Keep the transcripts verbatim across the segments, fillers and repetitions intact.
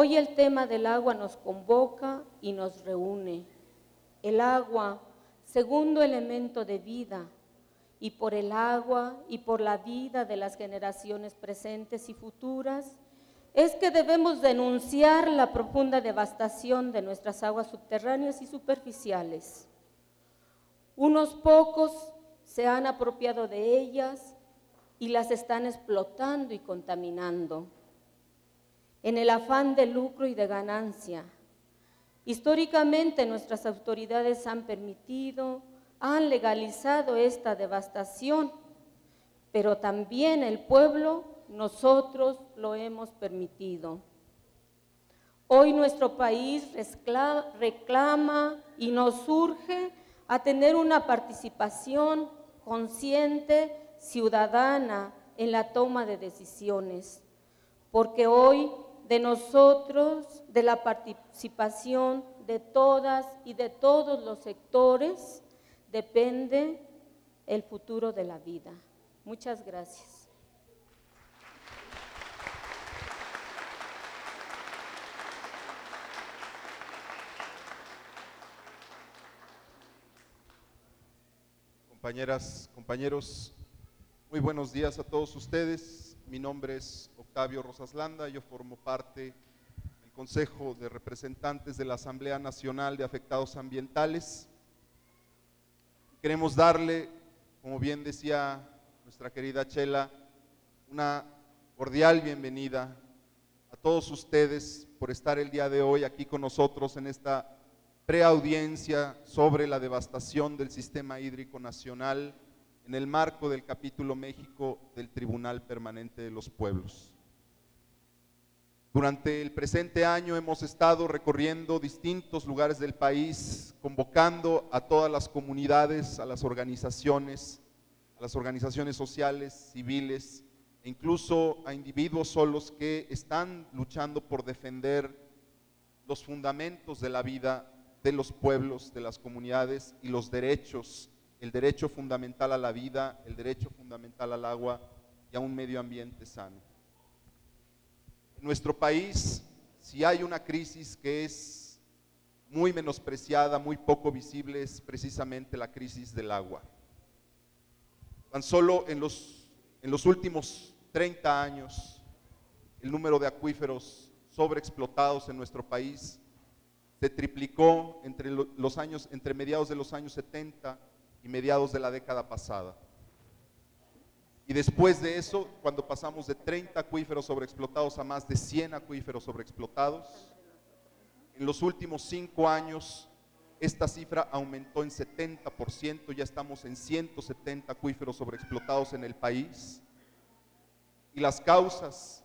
Hoy el tema del agua nos convoca y nos reúne. El agua, segundo elemento de vida, y por el agua y por la vida de las generaciones presentes y futuras, es que debemos denunciar la profunda devastación de nuestras aguas subterráneas y superficiales. Unos pocos se han apropiado de ellas y las están explotando y contaminando, en el afán de lucro y de ganancia. Históricamente nuestras autoridades han permitido, han legalizado esta devastación, pero también el pueblo, nosotros lo hemos permitido. Hoy nuestro país reclama y nos urge a tener una participación consciente, ciudadana en la toma de decisiones, porque hoy de nosotros, de la participación de todas y de todos los sectores, depende el futuro de la vida. Muchas gracias. Compañeras, compañeros, muy buenos días a todos ustedes. Mi nombre es Octavio Rosas Landa, yo formo parte del Consejo de Representantes de la Asamblea Nacional de Afectados Ambientales. Queremos darle, como bien decía nuestra querida Chela, una cordial bienvenida a todos ustedes por estar el día de hoy aquí con nosotros en esta preaudiencia sobre la devastación del sistema hídrico nacional en el marco del capítulo México del Tribunal Permanente de los Pueblos. Durante el presente año hemos estado recorriendo distintos lugares del país, convocando a todas las comunidades, a las organizaciones, a las organizaciones sociales, civiles, e incluso a individuos solos que están luchando por defender los fundamentos de la vida de los pueblos, de las comunidades y los derechos, el derecho fundamental a la vida, el derecho fundamental al agua y a un medio ambiente sano. En nuestro país, si hay una crisis que es muy menospreciada, muy poco visible, es precisamente la crisis del agua. Tan solo en los, en los últimos treinta años, el número de acuíferos sobreexplotados en nuestro país se triplicó entre los años, entre mediados de los años setenta y mediados de la década pasada. Y después de eso, cuando pasamos de treinta acuíferos sobreexplotados a más de cien acuíferos sobreexplotados, en los últimos cinco años esta cifra aumentó en setenta por ciento, ya estamos en ciento setenta acuíferos sobreexplotados en el país. Y las causas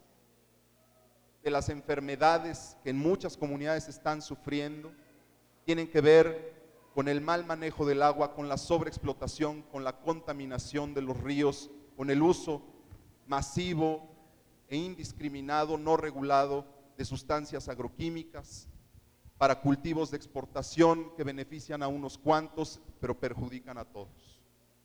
de las enfermedades que en muchas comunidades están sufriendo tienen que ver con el mal manejo del agua, con la sobreexplotación, con la contaminación de los ríos, con el uso masivo e indiscriminado, no regulado, de sustancias agroquímicas para cultivos de exportación que benefician a unos cuantos, pero perjudican a todos.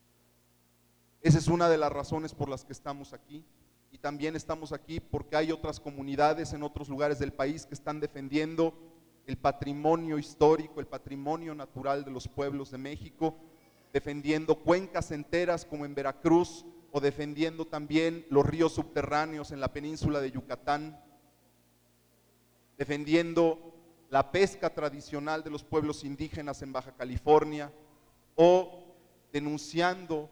Esa es una de las razones por las que estamos aquí. Y también estamos aquí porque hay otras comunidades en otros lugares del país que están defendiendo el patrimonio histórico, el patrimonio natural de los pueblos de México, defendiendo cuencas enteras como en Veracruz, o defendiendo también los ríos subterráneos en la península de Yucatán, defendiendo la pesca tradicional de los pueblos indígenas en Baja California, o denunciando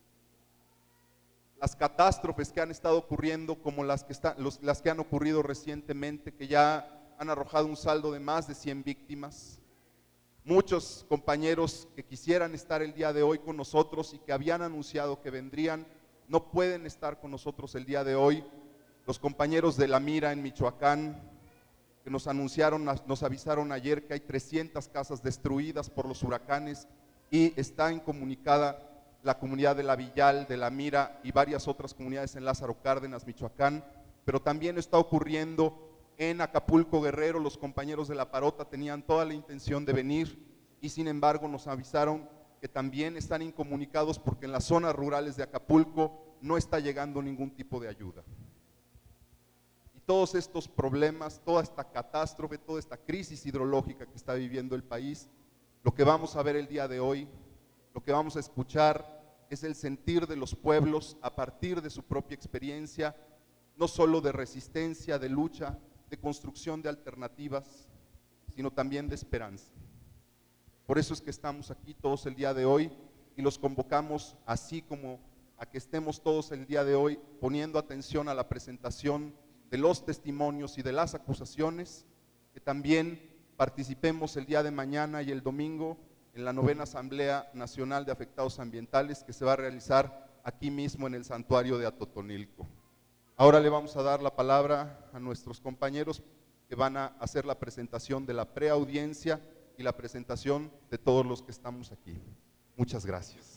las catástrofes que han estado ocurriendo, como las que, está, los, las que han ocurrido recientemente, que ya han arrojado un saldo de más de cien víctimas. Muchos compañeros que quisieran estar el día de hoy con nosotros y que habían anunciado que vendrían, no pueden estar con nosotros el día de hoy. Los compañeros de La Mira en Michoacán, que nos anunciaron, nos avisaron ayer que hay trescientas casas destruidas por los huracanes, y está incomunicada la comunidad de La Villal, de La Mira y varias otras comunidades en Lázaro Cárdenas, Michoacán, pero también está ocurriendo en Acapulco, Guerrero. Los compañeros de La Parota tenían toda la intención de venir y sin embargo nos avisaron que también están incomunicados porque en las zonas rurales de Acapulco no está llegando ningún tipo de ayuda. Y todos estos problemas, toda esta catástrofe, toda esta crisis hidrológica que está viviendo el país, lo que vamos a ver el día de hoy, lo que vamos a escuchar es el sentir de los pueblos a partir de su propia experiencia, no solo de resistencia, de lucha, de construcción de alternativas, sino también de esperanza. Por eso es que estamos aquí todos el día de hoy y los convocamos, así como a que estemos todos el día de hoy poniendo atención a la presentación de los testimonios y de las acusaciones, que también participemos el día de mañana y el domingo en la novena Asamblea Nacional de Afectados Ambientales que se va a realizar aquí mismo en el santuario de Atotonilco. Ahora le vamos a dar la palabra a nuestros compañeros que van a hacer la presentación de la preaudiencia y la presentación de todos los que estamos aquí. Muchas gracias.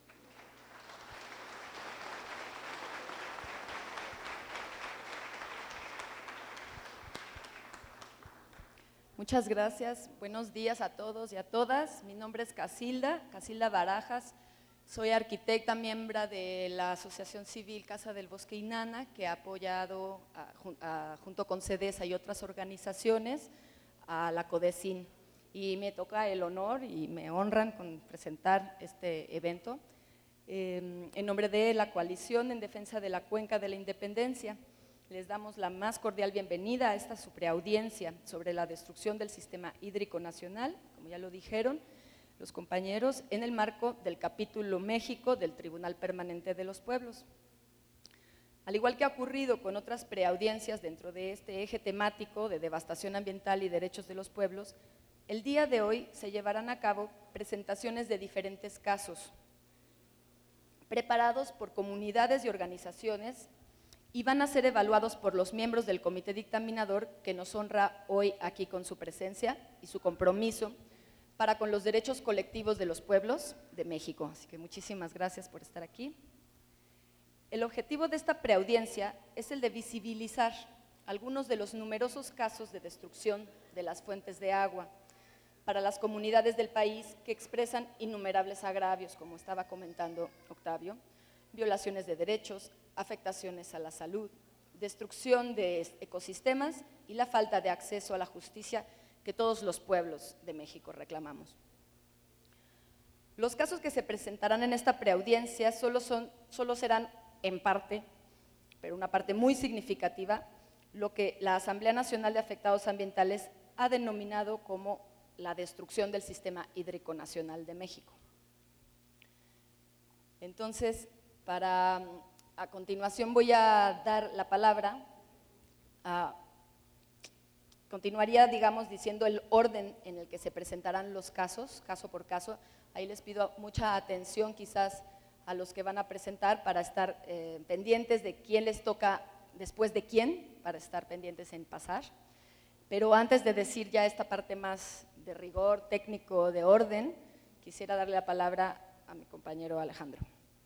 Muchas gracias, buenos días a todos y a todas. Mi nombre es Casilda, Casilda Barajas, soy arquitecta, miembro de la Asociación Civil Casa del Bosque Inanna, que ha apoyado a, a, junto con CEDESA y otras organizaciones a la CODECIN. Y me toca el honor y me honran con presentar este evento eh, en nombre de la Coalición en Defensa de la Cuenca de la Independencia. Les damos la más cordial bienvenida a esta su preaudiencia sobre la destrucción del sistema hídrico nacional, como ya lo dijeron los compañeros, en el marco del capítulo México del Tribunal Permanente de los Pueblos. Al igual que ha ocurrido con otras preaudiencias dentro de este eje temático de devastación ambiental y derechos de los pueblos, el día de hoy se llevarán a cabo presentaciones de diferentes casos, preparados por comunidades y organizaciones, y van a ser evaluados por los miembros del comité dictaminador que nos honra hoy aquí con su presencia y su compromiso para con los derechos colectivos de los pueblos de México. Así que muchísimas gracias por estar aquí. El objetivo de esta preaudiencia es el de visibilizar algunos de los numerosos casos de destrucción de las fuentes de agua para las comunidades del país que expresan innumerables agravios, como estaba comentando Octavio, violaciones de derechos, afectaciones a la salud, destrucción de ecosistemas y la falta de acceso a la justicia que todos los pueblos de México reclamamos. Los casos que se presentarán en esta preaudiencia solo, son, solo serán en parte, pero una parte muy significativa, lo que la Asamblea Nacional de Afectados Ambientales ha denominado como la destrucción del sistema hídrico nacional de México. Entonces, para, a continuación voy a dar la palabra a… Continuaría, digamos, diciendo el orden en el que se presentarán los casos, caso por caso. Ahí les pido mucha atención quizás a los que van a presentar para estar eh, pendientes de quién les toca después de quién, para estar pendientes en pasar. Pero antes de decir ya esta parte más de rigor técnico, de orden, quisiera darle la palabra a mi compañero Alejandro.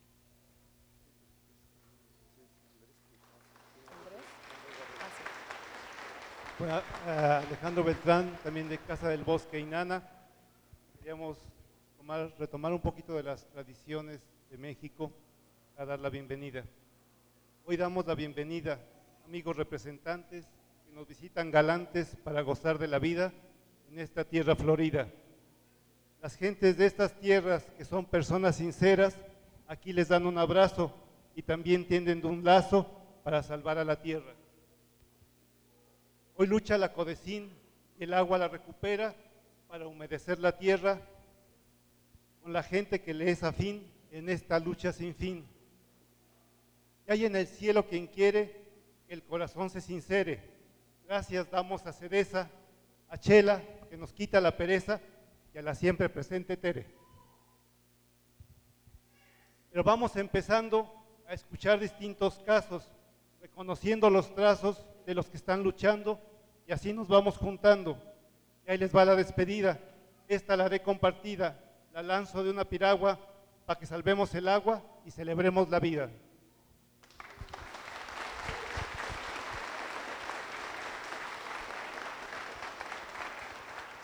Bueno, Alejandro Beltrán, también de Casa del Bosque Inanna. Queríamos tomar, retomar un poquito de las tradiciones de México a dar la bienvenida. Hoy damos la bienvenida a amigos representantes que nos visitan galantes para gozar de la vida en esta tierra florida. Las gentes de estas tierras, que son personas sinceras, aquí les dan un abrazo y también tienden un lazo para salvar a la tierra. Hoy lucha la CODECIN y el agua la recupera para humedecer la tierra con la gente que le es afín en esta lucha sin fin. Y hay en el cielo quien quiere que el corazón se sincere. Gracias damos a CEDESA, a Chela, que nos quita la pereza, y a la siempre presente Tere. Pero vamos empezando a escuchar distintos casos, reconociendo los trazos de los que están luchando, y así nos vamos juntando. Y ahí les va la despedida. Esta la haré compartida, la lanzo de una piragua para que salvemos el agua y celebremos la vida.